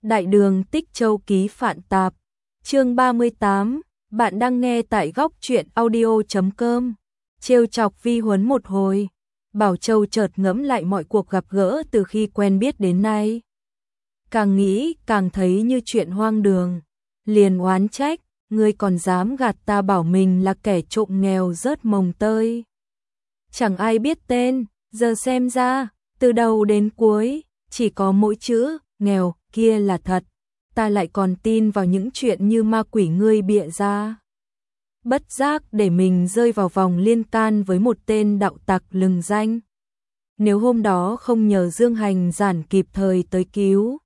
Đại đường Tích Châu ký Phạn Tạp, chương 38, bạn đang nghe tại góc truyện audio.com. Trêu chọc Vi Huấn một hồi, Bảo Châu chợt ngẫm lại mọi cuộc gặp gỡ từ khi quen biết đến nay. Càng nghĩ càng thấy như chuyện hoang đường, liền oán trách, ngươi còn dám gạt ta bảo mình là kẻ trộm nghèo rớt mồng tơi. Chẳng ai biết tên, giờ xem ra, từ đầu đến cuối, chỉ có mỗi chữ, nghèo, kia là thật, ta lại còn tin vào những chuyện như ma quỷ ngươi bịa ra. Bất giác để mình rơi vào vòng liên can với một tên đạo tặc lừng danh. Nếu hôm đó không nhờ Dương Hành Giản kịp thời tới cứu,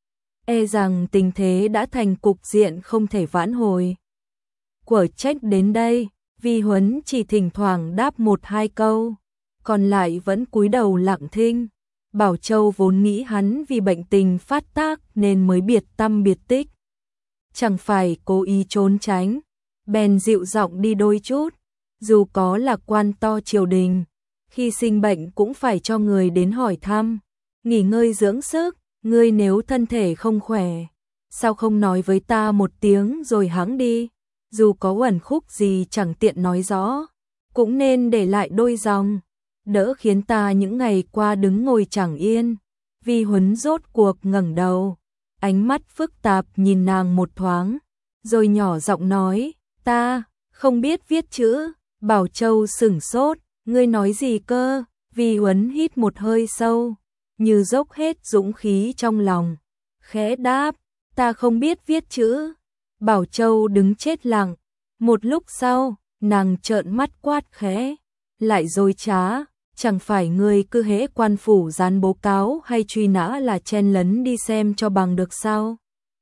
e rằng tình thế đã thành cục diện không thể vãn hồi. Quở trách đến đây, Vi Huấn chỉ thỉnh thoảng đáp một hai câu, còn lại vẫn cúi đầu lặng thinh. Bảo Châu vốn nghĩ hắn vì bệnh tình phát tác nên mới biệt tăm biệt tích, chẳng phải cố ý trốn tránh, bèn dịu giọng đi đôi chút, dù có là quan to triều đình, khi sinh bệnh cũng phải cho người đến hỏi thăm, nghỉ ngơi dưỡng sức, ngươi nếu thân thể không khỏe, sao không nói với ta một tiếng rồi hẵng đi, dù có uẩn khúc gì chẳng tiện nói rõ, cũng nên để lại đôi dòng, đỡ khiến ta những ngày qua đứng ngồi chẳng yên. Vi Huấn rốt cuộc ngẩng đầu, ánh mắt phức tạp nhìn nàng một thoáng, rồi nhỏ giọng nói, ta không biết viết chữ. Bảo Châu sửng sốt, ngươi nói gì cơ? Vi Huấn hít một hơi sâu, như dốc hết dũng khí trong lòng, khẽ đáp, ta không biết viết chữ. Bảo Châu đứng chết lặng, một lúc sau, nàng trợn mắt quát khẽ, lại dối trá, chẳng phải ngươi cứ hễ quan phủ dán bố cáo hay truy nã là chen lấn đi xem cho bằng được sao?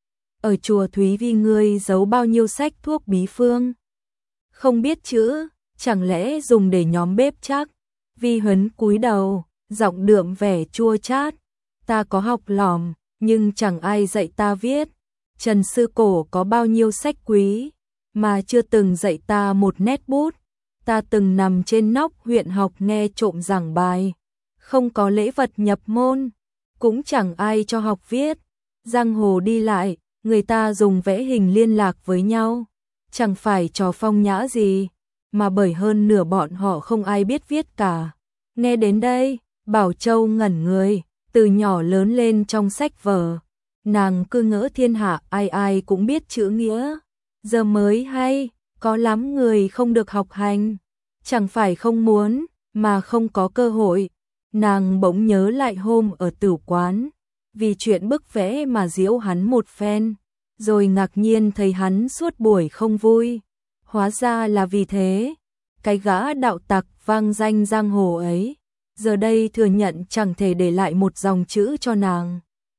Ở chùa Thúy Vi ngươi giấu bao nhiêu sách thuốc bí phương? Không biết chữ, chẳng lẽ dùng để nhóm bếp chắc? Vi Huấn cúi đầu, giọng đượm vẻ chua chát, ta có học lỏm, nhưng chẳng ai dạy ta viết. Trần sư cổ có bao nhiêu sách quý, mà chưa từng dạy ta một nét bút. Ta từng nằm trên nóc huyện học nghe trộm giảng bài, không có lễ vật nhập môn, cũng chẳng ai cho học viết. Giang hồ đi lại, người ta dùng vẽ hình liên lạc với nhau, chẳng phải trò phong nhã gì, mà bởi hơn nửa bọn họ không ai biết viết cả. Nghe đến đây, Bảo Châu ngẩn người, từ nhỏ lớn lên trong sách vở, nàng cứ ngỡ thiên hạ ai ai cũng biết chữ nghĩa, giờ mới hay, có lắm người không được học hành, chẳng phải không muốn, mà không có cơ hội. Nàng bỗng nhớ lại hôm ở tửu quán, vì chuyện bức vẽ mà giễu hắn một phen, rồi ngạc nhiên thấy hắn suốt buổi không vui. Hóa ra là vì thế, cái gã đạo tặc vang danh giang hồ ấy, giờ đây thừa nhận chẳng thể để lại một dòng chữ cho nàng.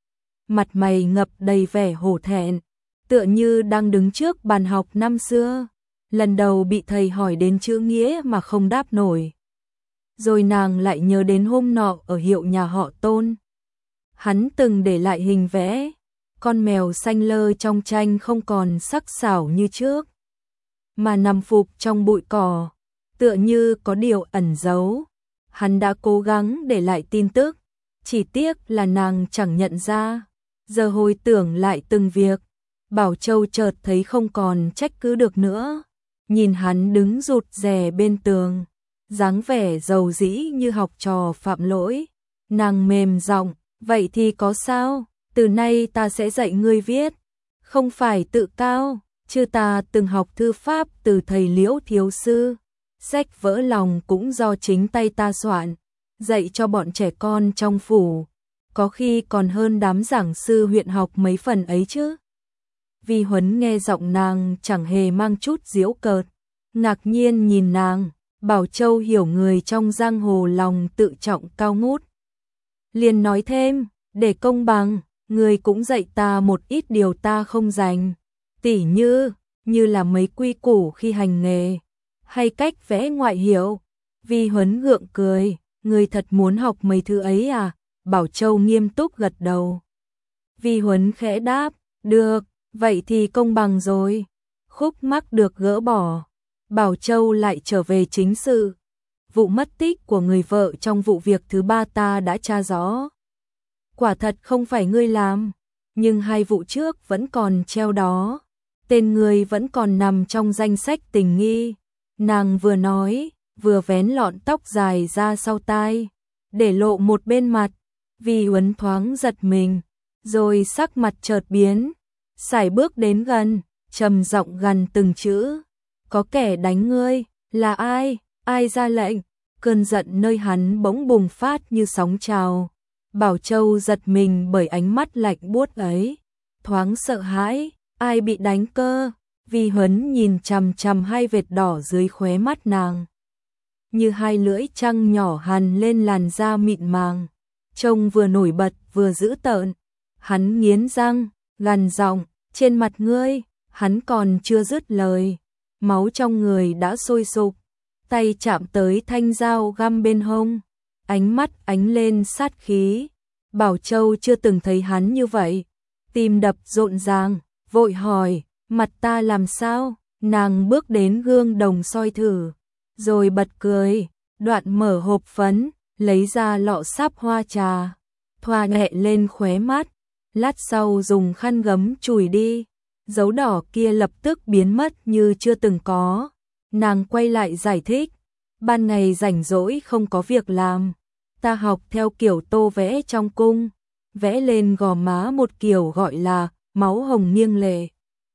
Mặt mày ngập đầy vẻ hổ thẹn, tựa như đang đứng trước bàn học năm xưa, lần đầu bị thầy hỏi đến chữ nghĩa mà không đáp nổi. Rồi nàng lại nhớ đến hôm nọ ở hiệu nhà họ Tôn, hắn từng để lại hình vẽ, con mèo xanh lơ trong tranh không còn sắc sảo như trước, mà nằm phục trong bụi cỏ, tựa như có điều ẩn giấu. Hắn đã cố gắng để lại tin tức, chỉ tiếc là nàng chẳng nhận ra. Giờ hồi tưởng lại từng việc, Bảo Châu chợt thấy không còn trách cứ được nữa. Nhìn hắn đứng rụt rè bên tường, dáng vẻ dầu dĩ như học trò phạm lỗi, nàng mềm giọng, vậy thì có sao, từ nay ta sẽ dạy ngươi viết, không phải tự cao, chứ ta từng học thư pháp từ thầy Liễu thiếu sư, sách vỡ lòng cũng do chính tay ta soạn, dạy cho bọn trẻ con trong phủ, có khi còn hơn đám giảng sư huyện học mấy phần ấy chứ. Vi Huấn nghe giọng nàng chẳng hề mang chút giễu cợt, ngạc nhiên nhìn nàng. Bảo Châu hiểu người trong giang hồ lòng tự trọng cao ngút, liền nói thêm, để công bằng, người cũng dạy ta một ít điều ta không dành, tỉ như là mấy quy củ khi hành nghề, hay cách vẽ ngoại hiệu. Vi Huấn gượng cười, người thật muốn học mấy thứ ấy à? Bảo Châu nghiêm túc gật đầu. Vi Huấn khẽ đáp, được, vậy thì công bằng rồi. Khúc mắc được gỡ bỏ, Bảo Châu lại trở về chính sự. Vụ mất tích của người vợ trong vụ việc thứ ba ta đã tra rõ. Quả thật không phải ngươi làm. nhưng 2 vụ trước vẫn còn treo đó. Tên người vẫn còn nằm trong danh sách tình nghi. Nàng vừa nói, vừa vén lọn tóc dài ra sau tai, để lộ một bên mặt. Vi Huấn thoáng giật mình, rồi sắc mặt chợt biến, sải bước đến gần, trầm giọng gằn từng chữ. Có kẻ đánh ngươi, là ai, ai ra lệnh? Cơn giận nơi hắn bỗng bùng phát như sóng trào. Bảo Châu giật mình bởi ánh mắt lạnh buốt ấy, thoáng sợ hãi, ai bị đánh cơ? Vi Huấn nhìn chằm chằm 2 vệt đỏ dưới khóe mắt nàng, như 2 lưỡi trăng nhỏ hằn lên làn da mịn màng, trông vừa nổi bật vừa dữ tợn. Hắn nghiến răng, gằn giọng, trên mặt ngươi. Hắn còn chưa dứt lời, máu trong người đã sôi sục, tay chạm tới thanh dao găm bên hông, ánh mắt ánh lên sát khí. Bảo Châu chưa từng thấy hắn như vậy, tim đập rộn ràng, vội hỏi, mặt ta làm sao? Nàng bước đến gương đồng soi thử, rồi bật cười, đoạn mở hộp phấn, lấy ra lọ sáp hoa trà, thoa nhẹ lên khóe mắt, lát sau dùng khăn gấm chùi đi, dấu đỏ kia lập tức biến mất như chưa từng có. Nàng quay lại giải thích, ban ngày rảnh rỗi không có việc làm, ta học theo kiểu tô vẽ trong cung, vẽ lên gò má một kiểu gọi là máu hồng nghiêng lệ.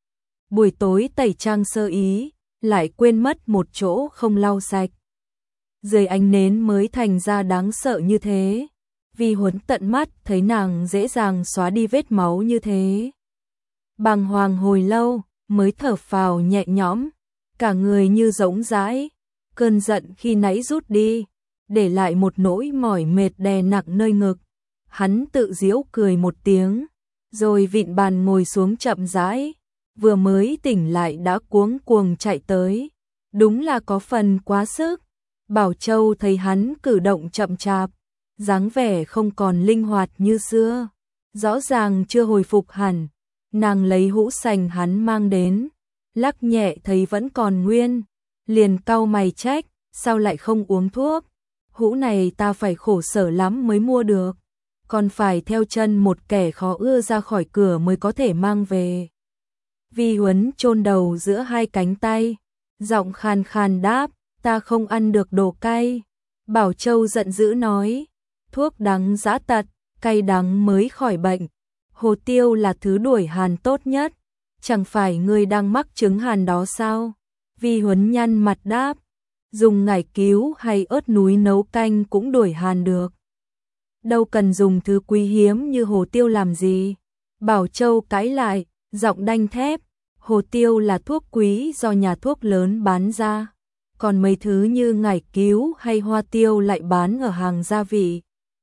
Buổi tối tẩy trang sơ ý, lại quên mất một chỗ không lau sạch. Dưới ánh nến mới thành ra đáng sợ như thế. Vi Huấn tận mắt thấy nàng dễ dàng xóa đi vết máu như thế. Bàng hoàng hồi lâu, mới thở phào nhẹ nhõm, cả người như rỗng rãi, cơn giận khi nãy rút đi, để lại một nỗi mỏi mệt đè nặng nơi ngực. Hắn tự giễu cười một tiếng, rồi vịn bàn ngồi xuống chậm rãi, vừa mới tỉnh lại đã cuống cuồng chạy tới, đúng là có phần quá sức. Bảo Châu thấy hắn cử động chậm chạp, dáng vẻ không còn linh hoạt như xưa, rõ ràng chưa hồi phục hẳn. Nàng lấy hũ sành hắn mang đến, lắc nhẹ thấy vẫn còn nguyên, liền cau mày trách, sao lại không uống thuốc? Hũ này ta phải khổ sở lắm mới mua được, còn phải theo chân một kẻ khó ưa ra khỏi cửa mới có thể mang về. Vi Huấn chôn đầu giữa 2 cánh tay, giọng khàn khàn đáp, ta không ăn được đồ cay. Bảo Châu giận dữ nói, thuốc đắng giã tật, cay đắng mới khỏi bệnh. Hồ tiêu là thứ đuổi hàn tốt nhất, chẳng phải ngươi đang mắc chứng hàn đó sao? Vi Huấn nhăn mặt đáp, dùng ngải cứu hay ớt núi nấu canh cũng đuổi hàn được. Đâu cần dùng thứ quý hiếm như hồ tiêu làm gì? Bảo Châu cãi lại, giọng đanh thép, hồ tiêu là thuốc quý do nhà thuốc lớn bán ra, còn mấy thứ như ngải cứu hay hoa tiêu lại bán ở hàng gia vị.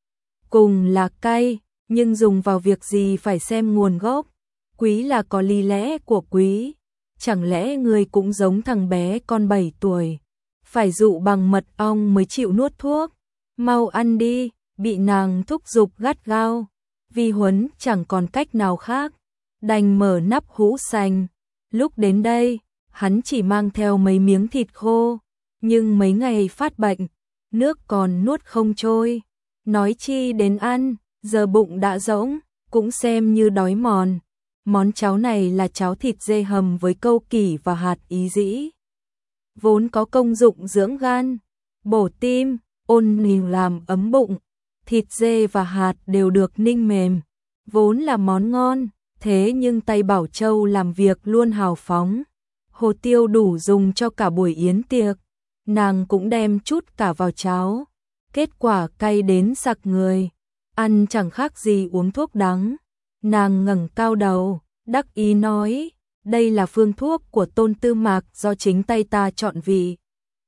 Cùng là cay, nhưng dùng vào việc gì phải xem nguồn gốc, quý là có lý lẽ của quý. Chẳng lẽ ngươi cũng giống thằng bé con 7 tuổi, phải dụ bằng mật ong mới chịu nuốt thuốc? Mau ăn đi, bị nàng thúc giục gắt gao. Vi Huấn chẳng còn cách nào khác, đành mở nắp hũ sành. Lúc đến đây, hắn chỉ mang theo mấy miếng thịt khô, nhưng mấy ngày phát bệnh, nước còn nuốt không trôi, nói chi đến ăn. Giờ bụng đã rỗng, cũng xem như đói mòn. Món cháo này là cháo thịt dê hầm với câu kỷ và hạt ý dĩ, vốn có công dụng dưỡng gan, bổ tim, ôn nhu làm ấm bụng. Thịt dê và hạt đều được ninh mềm, vốn là món ngon, thế nhưng tay Bảo Châu làm việc luôn hào phóng. Hồ tiêu đủ dùng cho cả buổi yến tiệc, nàng cũng đem chút cả vào cháo, kết quả cay đến sặc người, ăn chẳng khác gì uống thuốc đắng. Nàng ngẩng cao đầu, đắc ý nói, đây là phương thuốc của Tôn Tư Mạc do chính tay ta chọn vị.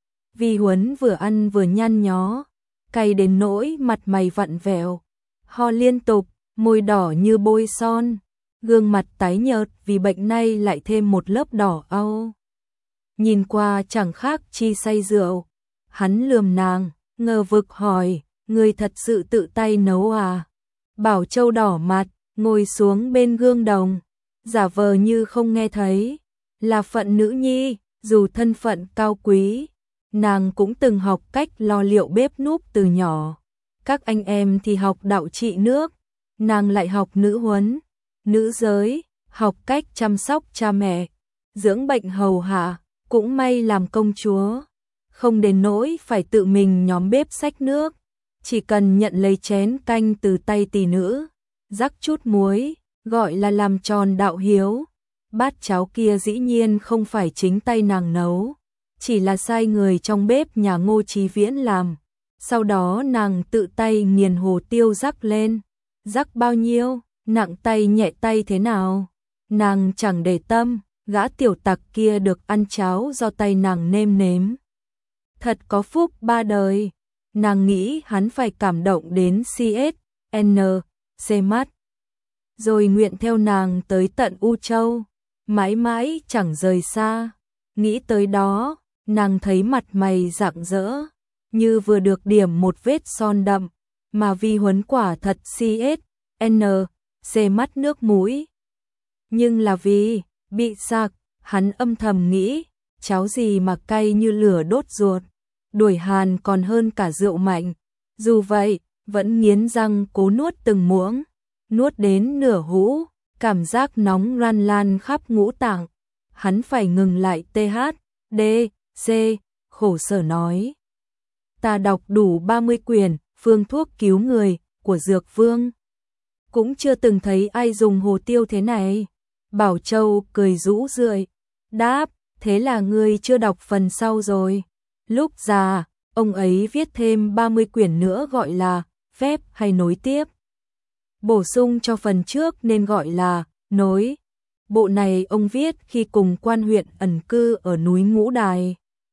Vi Huấn vừa ăn vừa nhăn nhó, cay đến nỗi mặt mày vặn vẹo, ho liên tục, môi đỏ như bôi son, gương mặt tái nhợt vì bệnh nay lại thêm một lớp đỏ au. Nhìn qua chẳng khác chi say rượu. Hắn lườm nàng, ngờ vực hỏi, ngươi thật sự tự tay nấu à? Bảo Châu đỏ mặt, ngồi xuống bên gương đồng, giả vờ như không nghe thấy. Là phận nữ nhi, dù thân phận cao quý, nàng cũng từng học cách lo liệu bếp núc từ nhỏ. Các anh em thì học đạo trị nước, nàng lại học nữ huấn. nữ giới, học cách chăm sóc cha mẹ, dưỡng bệnh hầu hạ, cũng may làm công chúa, không đến nỗi phải tự mình nhóm bếp xách nước, chỉ cần nhận lấy chén canh từ tay tỷ nữ, rắc chút muối, gọi là làm tròn đạo hiếu. Bát cháo kia dĩ nhiên không phải chính tay nàng nấu, chỉ là sai người trong bếp nhà Ngô Chí Viễn làm. Sau đó nàng tự tay nghiền hồ tiêu rắc lên. Rắc bao nhiêu, nặng tay nhẹ tay thế nào, nàng chẳng để tâm, gã tiểu tặc kia được ăn cháo do tay nàng nêm nếm. Thật có phúc ba đời, nàng nghĩ hắn phải cảm động đến CSNC mắt. Rồi nguyện theo nàng tới tận U Châu, mãi mãi chẳng rời xa. Nghĩ tới đó, nàng thấy mặt mày rạng rỡ, như vừa được điểm một vết son đậm, mà Vi Huấn quả thật CSNC mắt nước mũi. Nhưng là vì bị sặc, hắn âm thầm nghĩ, cháo gì mà cay như lửa đốt ruột, đuổi hàn còn hơn cả rượu mạnh. Dù vậy, vẫn nghiến răng cố nuốt từng muỗng, nuốt đến nửa hũ, cảm giác nóng loan lan khắp ngũ tạng. Hắn phải ngừng lại THDC, khổ sở nói. Ta đọc đủ 30 quyển, phương thuốc cứu người, của Dược Vương. Cũng chưa từng thấy ai dùng hồ tiêu thế này. Bảo Châu cười rũ rượi, đáp, thế là ngươi chưa đọc phần sau rồi. Lúc già, ông ấy viết thêm 30 quyển nữa gọi là phép hay nối tiếp. Bổ sung cho phần trước nên gọi là nối. Bộ này ông viết khi cùng quan huyện ẩn cư ở núi Ngũ Đài.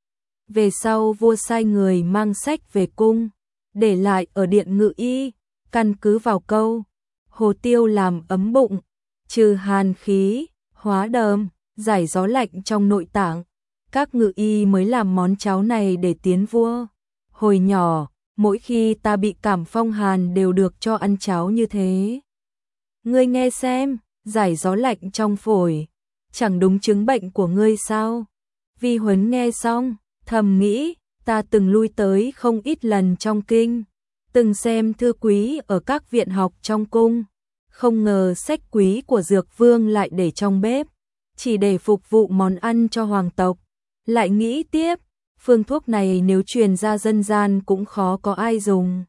Về sau vua sai người mang sách về cung, để lại ở điện ngự y, căn cứ vào câu hồ tiêu làm ấm bụng, trừ hàn khí, hóa đờm, giải gió lạnh trong nội tạng. Các ngự y mới làm món cháo này để tiến vua. Hồi nhỏ, mỗi khi ta bị cảm phong hàn đều được cho ăn cháo như thế. Ngươi nghe xem, giải gió lạnh trong phổi, chẳng đúng chứng bệnh của ngươi sao? Vi Huấn nghe xong, thầm nghĩ, ta từng lui tới không ít lần trong kinh, từng xem thư quý ở các viện học trong cung, không ngờ sách quý của Dược Vương lại để trong bếp, chỉ để phục vụ món ăn cho hoàng tộc. Lại nghĩ tiếp, phương thuốc này nếu truyền ra dân gian cũng khó có ai dùng.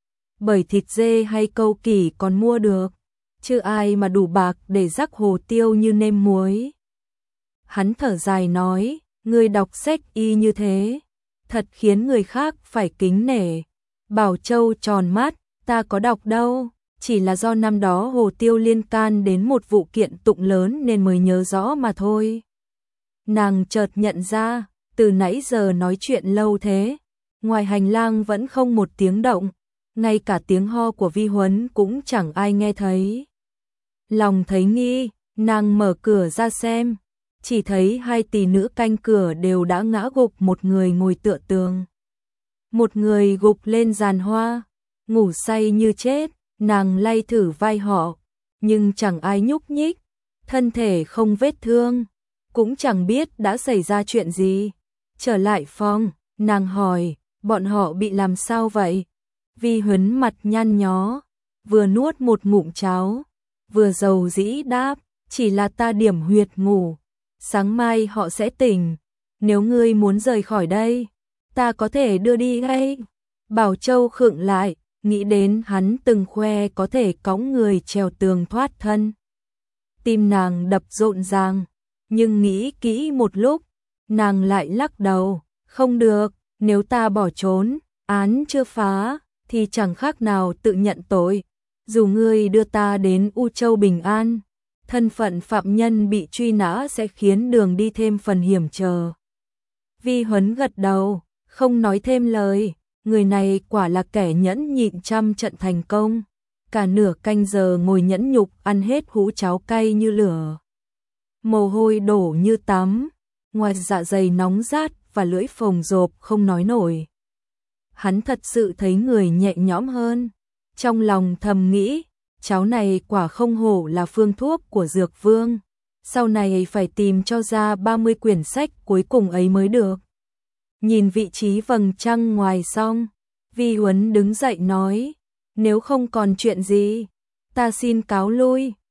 Bởi thịt dê hay câu kỷ còn mua được, chứ ai mà đủ bạc để rắc hồ tiêu như nêm muối. Hắn thở dài nói, ngươi đọc sách y như thế, thật khiến người khác phải kính nể. Bảo Châu tròn mắt, ta có đọc đâu, chỉ là do năm đó hồ tiêu liên can đến một vụ kiện tụng lớn nên mới nhớ rõ mà thôi. Nàng chợt nhận ra, từ nãy giờ nói chuyện lâu thế, ngoài hành lang vẫn không một tiếng động, ngay cả tiếng ho của Vi Huấn cũng chẳng ai nghe thấy. Lòng thấy nghi, nàng mở cửa ra xem, chỉ thấy hai tỷ nữ canh cửa đều đã ngã gục, một người ngồi tựa tường, một người gục lên giàn hoa, ngủ say như chết. Nàng lay thử vai họ, nhưng chẳng ai nhúc nhích, thân thể không vết thương, cũng chẳng biết đã xảy ra chuyện gì. Trở lại phòng, nàng hỏi, bọn họ bị làm sao vậy? Vi Huấn mặt nhăn nhó, vừa nuốt một ngụm cháo, vừa dầu dĩ đáp, chỉ là ta điểm huyệt ngủ, sáng mai họ sẽ tỉnh, nếu ngươi muốn rời khỏi đây, ta có thể đưa đi ngay. Bảo Châu khựng lại, nghĩ đến hắn từng khoe có thể cõng người trèo tường thoát thân. Tim nàng đập rộn ràng, nhưng nghĩ kỹ một lúc, nàng lại lắc đầu, không được, nếu ta bỏ trốn, án chưa phá, thì chẳng khác nào tự nhận tội. Dù ngươi đưa ta đến U Châu bình an, thân phận phạm nhân bị truy nã sẽ khiến đường đi thêm phần hiểm trở. Vi Huấn gật đầu, không nói thêm lời. Người này quả là kẻ nhẫn nhịn trăm trận thành công, cả nửa canh giờ ngồi nhẫn nhục ăn hết hũ cháo cay như lửa. Mồ hôi đổ như tắm, ngoài dạ dày nóng rát và lưỡi phồng rộp không nói nổi. Hắn thật sự thấy người nhẹ nhõm hơn, trong lòng thầm nghĩ, cháo này quả không hổ là phương thuốc của Dược Vương, sau này phải tìm cho ra 30 quyển sách cuối cùng ấy mới được. Nhìn vị trí vầng trăng ngoài xong, Vi Huấn đứng dậy nói, nếu không còn chuyện gì, ta xin cáo lui,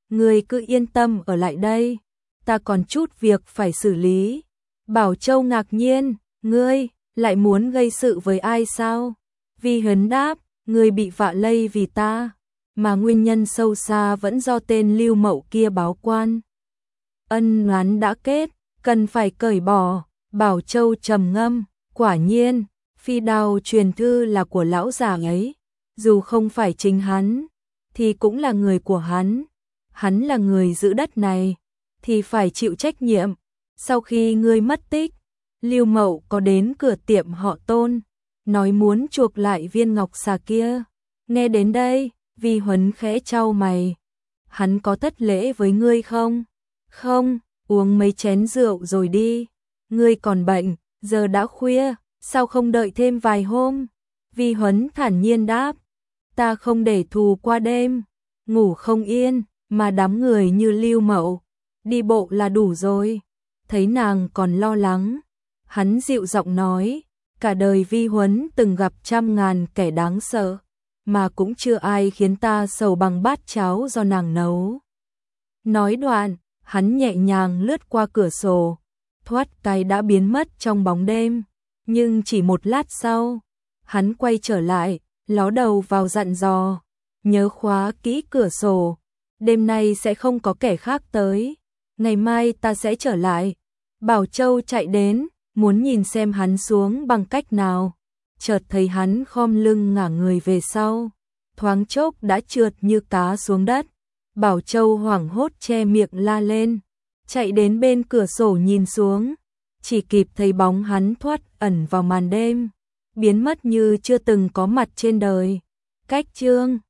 ngươi cứ yên tâm ở lại đây, ta còn chút việc phải xử lý. Bảo Châu ngạc nhiên, ngươi lại muốn gây sự với ai sao? Vi Huấn đáp, ngươi bị vạ lây vì ta, mà nguyên nhân sâu xa vẫn do tên Lưu Mậu kia báo quan. Ân oán đã kết, cần phải cởi bỏ. Bảo Châu trầm ngâm, quả nhiên, phi đao truyền thư là của lão già ấy, dù không phải chính hắn, thì cũng là người của hắn. Hắn là người giữ đất này, thì phải chịu trách nhiệm. Sau khi ngươi mất tích, Lưu Mậu có đến cửa tiệm họ Tôn, nói muốn chuộc lại viên ngọc xà kia. Nghe đến đây, Vi Huấn khẽ chau mày. Hắn có thất lễ với ngươi không? Không, uống mấy chén rượu rồi đi. Ngươi còn bệnh, giờ đã khuya, sao không đợi thêm vài hôm? Vi Huấn thản nhiên đáp. Ta không để thù qua đêm, ngủ không yên, mà đám người như Lưu Mậu, đi bộ là đủ rồi. Thấy nàng còn lo lắng, hắn dịu giọng nói, cả đời Vi Huấn từng gặp trăm ngàn kẻ đáng sợ, mà cũng chưa ai khiến ta sầu bằng bát cháo do nàng nấu. Nói đoạn, hắn nhẹ nhàng lướt qua cửa sổ, thoát cái đã biến mất trong bóng đêm. Nhưng chỉ một lát sau, hắn quay trở lại, ló đầu vào dặn dò, nhớ khóa kỹ cửa sổ, đêm nay sẽ không có kẻ khác tới, ngày mai ta sẽ trở lại. Bảo Châu chạy đến, muốn nhìn xem hắn xuống bằng cách nào, chợt thấy hắn khom lưng ngả người về sau, thoáng chốc đã trượt như cá xuống đất. Bảo Châu hoảng hốt che miệng la lên, chạy đến bên cửa sổ nhìn xuống, chỉ kịp thấy bóng hắn thoát ẩn vào màn đêm, biến mất như chưa từng có mặt trên đời. Cách chương